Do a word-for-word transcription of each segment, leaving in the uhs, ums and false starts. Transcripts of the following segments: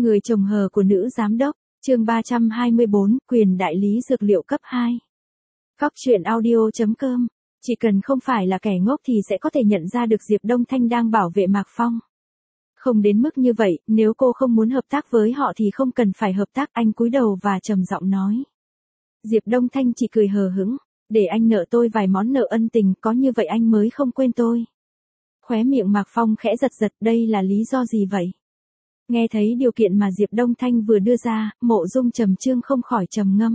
Người chồng hờ của nữ giám đốc, chương ba trăm hai mươi bốn, quyền đại lý dược liệu cấp hai. Cóc truyện audio chấm com, chỉ cần không phải là kẻ ngốc thì sẽ có thể nhận ra được Diệp Đông Thanh đang bảo vệ Mạc Phong. Không đến mức như vậy, nếu cô không muốn hợp tác với họ thì không cần phải hợp tác, anh cúi đầu và trầm giọng nói. Diệp Đông Thanh chỉ cười hờ hững, để anh nợ tôi vài món nợ ân tình, có như vậy anh mới không quên tôi. Khóe miệng Mạc Phong khẽ giật giật, đây là lý do gì vậy? Nghe thấy điều kiện mà Diệp Đông Thanh vừa đưa ra, Mộ Dung Trầm Chương không khỏi trầm ngâm.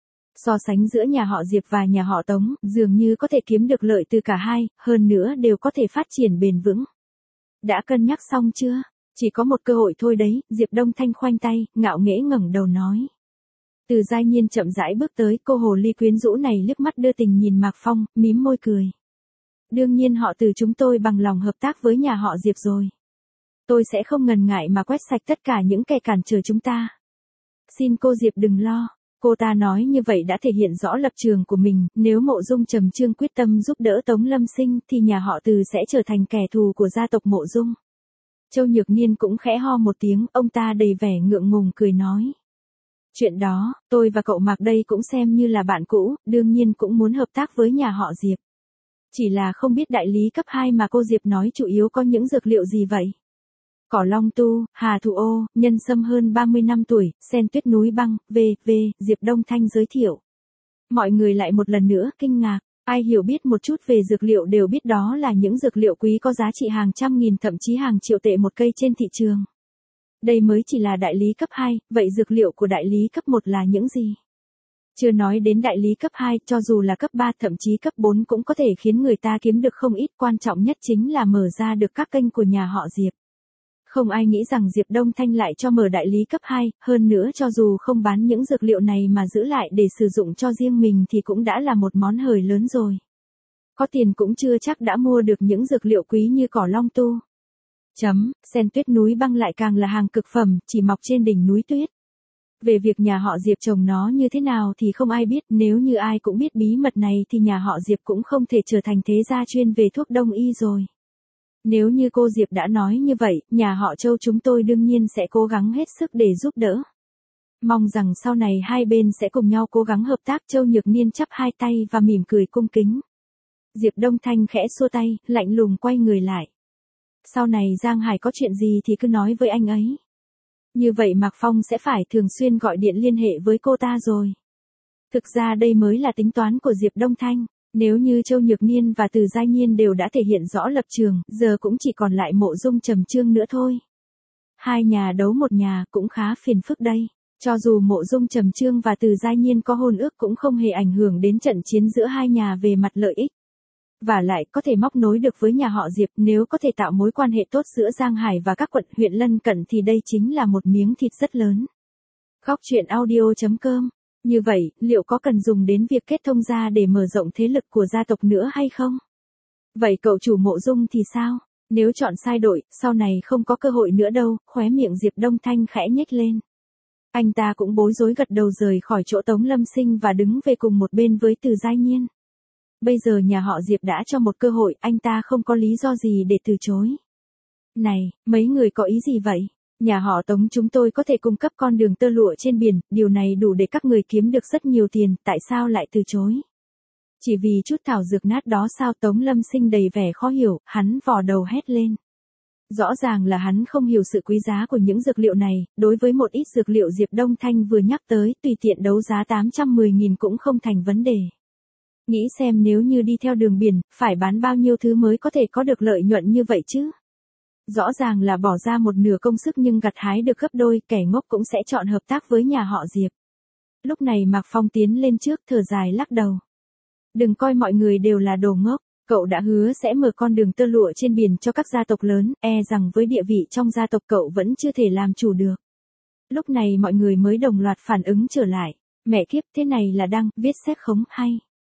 So sánh giữa nhà họ Diệp và nhà họ Tống, dường như có thể kiếm được lợi từ cả hai, hơn nữa đều có thể phát triển bền vững. Đã cân nhắc xong chưa? Chỉ có một cơ hội thôi đấy, Diệp Đông Thanh khoanh tay, ngạo nghễ ngẩng đầu nói. Từ Giai Nhiên chậm rãi bước tới, cô hồ ly quyến rũ này liếc mắt đưa tình nhìn Mạc Phong, mím môi cười. Đương nhiên họ Từ chúng tôi bằng lòng hợp tác với nhà họ Diệp rồi. Tôi sẽ không ngần ngại mà quét sạch tất cả những kẻ cản trở chúng ta. Xin cô Diệp đừng lo. Cô ta nói như vậy đã thể hiện rõ lập trường của mình, nếu Mộ Dung Trầm Chương quyết tâm giúp đỡ Tống Lâm Sinh thì nhà họ Từ sẽ trở thành kẻ thù của gia tộc Mộ Dung. Châu Nhược Niên cũng khẽ ho một tiếng, ông ta đầy vẻ ngượng ngùng cười nói. Chuyện đó, tôi và cậu Mạc đây cũng xem như là bạn cũ, đương nhiên cũng muốn hợp tác với nhà họ Diệp. Chỉ là không biết đại lý cấp hai mà cô Diệp nói chủ yếu có những dược liệu gì vậy? Cỏ long tu, hà thủ ô, nhân sâm hơn ba mươi năm tuổi, sen tuyết núi băng, v.v. Diệp Đông Thanh giới thiệu. Mọi người lại một lần nữa kinh ngạc, ai hiểu biết một chút về dược liệu đều biết đó là những dược liệu quý có giá trị hàng trăm nghìn thậm chí hàng triệu tệ một cây trên thị trường. Đây mới chỉ là đại lý cấp hai, vậy dược liệu của đại lý cấp một là những gì? Chưa nói đến đại lý cấp hai, cho dù là cấp ba thậm chí cấp bốn cũng có thể khiến người ta kiếm được không ít, quan trọng nhất chính là mở ra được các kênh của nhà họ Diệp. Không ai nghĩ rằng Diệp Đông Thanh lại cho mở đại lý cấp hai, hơn nữa cho dù không bán những dược liệu này mà giữ lại để sử dụng cho riêng mình thì cũng đã là một món hời lớn rồi. Có tiền cũng chưa chắc đã mua được những dược liệu quý như cỏ long tu. Chấm, sen tuyết núi băng lại càng là hàng cực phẩm, chỉ mọc trên đỉnh núi tuyết. Về việc nhà họ Diệp trồng nó như thế nào thì không ai biết, nếu như ai cũng biết bí mật này thì nhà họ Diệp cũng không thể trở thành thế gia chuyên về thuốc đông y rồi. Nếu như cô Diệp đã nói như vậy, nhà họ Châu chúng tôi đương nhiên sẽ cố gắng hết sức để giúp đỡ. Mong rằng sau này hai bên sẽ cùng nhau cố gắng hợp tác. Châu Nhược Niên chắp hai tay và mỉm cười cung kính. Diệp Đông Thanh khẽ xua tay, lạnh lùng quay người lại. Sau này Giang Hải có chuyện gì thì cứ nói với anh ấy. Như vậy Mạc Phong sẽ phải thường xuyên gọi điện liên hệ với cô ta rồi. Thực ra đây mới là tính toán của Diệp Đông Thanh. Nếu như Châu Nhược Niên và Từ Giai Nhiên đều đã thể hiện rõ lập trường, giờ cũng chỉ còn lại Mộ Dung Trầm Chương nữa thôi. Hai nhà đấu một nhà cũng khá phiền phức đây. Cho dù Mộ Dung Trầm Chương và Từ Giai Nhiên có hôn ước cũng không hề ảnh hưởng đến trận chiến giữa hai nhà về mặt lợi ích. Và lại có thể móc nối được với nhà họ Diệp, nếu có thể tạo mối quan hệ tốt giữa Giang Hải và các quận huyện lân cận thì đây chính là một miếng thịt rất lớn. Cóc truyện audio chấm com. Như vậy, liệu có cần dùng đến việc kết thông gia để mở rộng thế lực của gia tộc nữa hay không? Vậy cậu chủ Mộ Dung thì sao? Nếu chọn sai đội, sau này không có cơ hội nữa đâu, khóe miệng Diệp Đông Thanh khẽ nhếch lên. Anh ta cũng bối rối gật đầu rời khỏi chỗ Tống Lâm Sinh và đứng về cùng một bên với Từ Giai Nhiên. Bây giờ nhà họ Diệp đã cho một cơ hội, anh ta không có lý do gì để từ chối. Này, mấy người có ý gì vậy? Nhà họ Tống chúng tôi có thể cung cấp con đường tơ lụa trên biển, điều này đủ để các người kiếm được rất nhiều tiền, tại sao lại từ chối? Chỉ vì chút thảo dược nát đó sao? Tống Lâm Sinh đầy vẻ khó hiểu, hắn vò đầu hét lên. Rõ ràng là hắn không hiểu sự quý giá của những dược liệu này, đối với một ít dược liệu Diệp Đông Thanh vừa nhắc tới, tùy tiện đấu giá tám trăm mười nghìn cũng không thành vấn đề. Nghĩ xem nếu như đi theo đường biển, phải bán bao nhiêu thứ mới có thể có được lợi nhuận như vậy chứ? Rõ ràng là bỏ ra một nửa công sức nhưng gặt hái được gấp đôi, kẻ ngốc cũng sẽ chọn hợp tác với nhà họ Diệp. Lúc này Mạc Phong tiến lên trước thở dài lắc đầu. Đừng coi mọi người đều là đồ ngốc, cậu đã hứa sẽ mở con đường tơ lụa trên biển cho các gia tộc lớn, e rằng với địa vị trong gia tộc cậu vẫn chưa thể làm chủ được. Lúc này mọi người mới đồng loạt phản ứng trở lại, mẹ kiếp thế này là đang viết xét khống hay.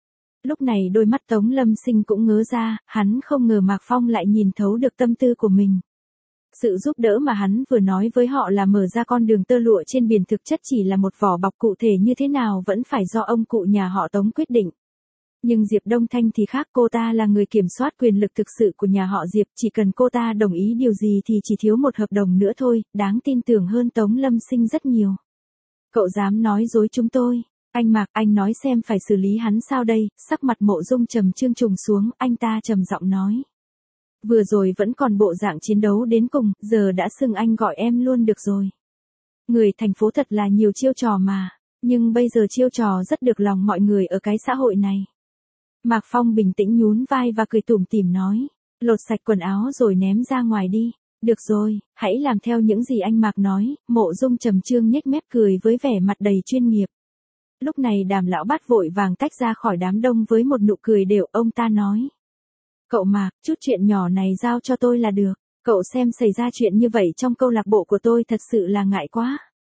Lúc này đôi mắt Tống Lâm Sinh cũng ngớ ra, hắn không ngờ Mạc Phong lại nhìn thấu được tâm tư của mình. Sự giúp đỡ mà hắn vừa nói với họ là mở ra con đường tơ lụa trên biển thực chất chỉ là một vỏ bọc, cụ thể như thế nào vẫn phải do ông cụ nhà họ Tống quyết định. Nhưng Diệp Đông Thanh thì khác, cô ta là người kiểm soát quyền lực thực sự của nhà họ Diệp, chỉ cần cô ta đồng ý điều gì thì chỉ thiếu một hợp đồng nữa thôi, đáng tin tưởng hơn Tống Lâm Sinh rất nhiều. Cậu dám nói dối chúng tôi. Anh Mạc, anh nói xem phải xử lý hắn sao đây? Sắc mặt Mộ Dung Trầm Trương trùng xuống, anh ta trầm giọng nói. Vừa rồi vẫn còn bộ dạng chiến đấu đến cùng, giờ đã xưng anh gọi em luôn được rồi. Người thành phố thật là nhiều chiêu trò mà, nhưng bây giờ chiêu trò rất được lòng mọi người ở cái xã hội này. Mạc Phong bình tĩnh nhún vai và cười tủm tỉm nói, lột sạch quần áo rồi ném ra ngoài đi. Được rồi, hãy làm theo những gì anh Mạc nói. Mộ Dung Trầm Trương nhếch mép cười với vẻ mặt đầy chuyên nghiệp. Lúc này Đàm lão Bát vội vàng tách ra khỏi đám đông với một nụ cười đều, ông ta nói. Cậu Mạc, chút chuyện nhỏ này giao cho tôi là được. Cậu xem xảy ra chuyện như vậy trong câu lạc bộ của tôi thật sự là ngại quá.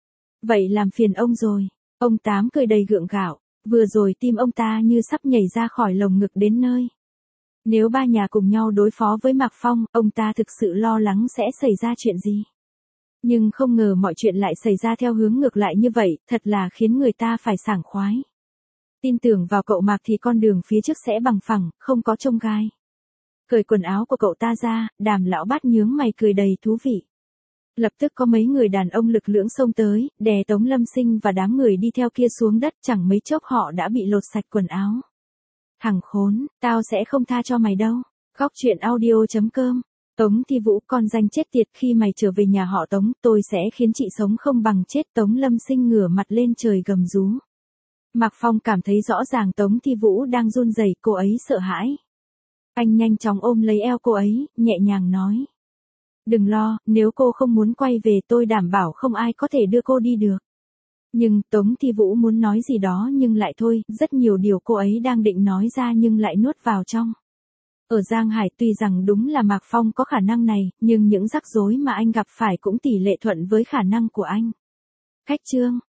Vậy làm phiền ông rồi. Ông Tám cười đầy gượng gạo. Vừa rồi tim ông ta như sắp nhảy ra khỏi lồng ngực đến nơi. Nếu ba nhà cùng nhau đối phó với Mạc Phong, ông ta thực sự lo lắng sẽ xảy ra chuyện gì. Nhưng không ngờ mọi chuyện lại xảy ra theo hướng ngược lại như vậy, thật là khiến người ta phải sảng khoái. Tin tưởng vào cậu Mạc thì con đường phía trước sẽ bằng phẳng, không có chông gai. Cởi quần áo của cậu ta ra, Đàm lão Bát nhướng mày cười đầy thú vị. Lập tức có mấy người đàn ông lực lưỡng xông tới, đè Tống Lâm Sinh và đám người đi theo kia xuống đất, chẳng mấy chốc họ đã bị lột sạch quần áo. Thằng khốn, tao sẽ không tha cho mày đâu. Góc truyện audio chấm com. Tống Thi Vũ, con danh chết tiệt, khi mày trở về nhà họ Tống, tôi sẽ khiến chị sống không bằng chết. Tống Lâm Sinh ngửa mặt lên trời gầm rú. Mạc Phong cảm thấy rõ ràng Tống Thi Vũ đang run rẩy, cô ấy sợ hãi. Anh nhanh chóng ôm lấy eo cô ấy, nhẹ nhàng nói. Đừng lo, nếu cô không muốn quay về tôi đảm bảo không ai có thể đưa cô đi được. Nhưng, Tống Thi Vũ muốn nói gì đó nhưng lại thôi, rất nhiều điều cô ấy đang định nói ra nhưng lại nuốt vào trong. Ở Giang Hải tuy rằng đúng là Mạc Phong có khả năng này, nhưng những rắc rối mà anh gặp phải cũng tỷ lệ thuận với khả năng của anh. Khách chương.